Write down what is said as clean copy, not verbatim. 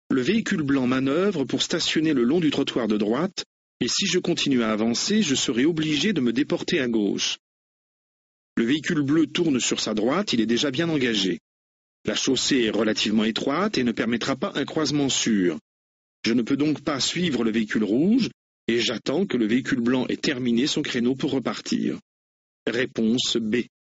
Le véhicule blanc manœuvre pour stationner le long du trottoir de droite, et si je continue à avancer, je serai obligé de me déporter à gauche. Le véhicule bleu tourne sur sa droite, il est déjà bien engagé. La chaussée est relativement étroite et ne permettra pas un croisement sûr. Je ne peux donc pas suivre le véhicule rouge, et j'attends que le véhicule blanc ait terminé son créneau pour repartir. Réponse B.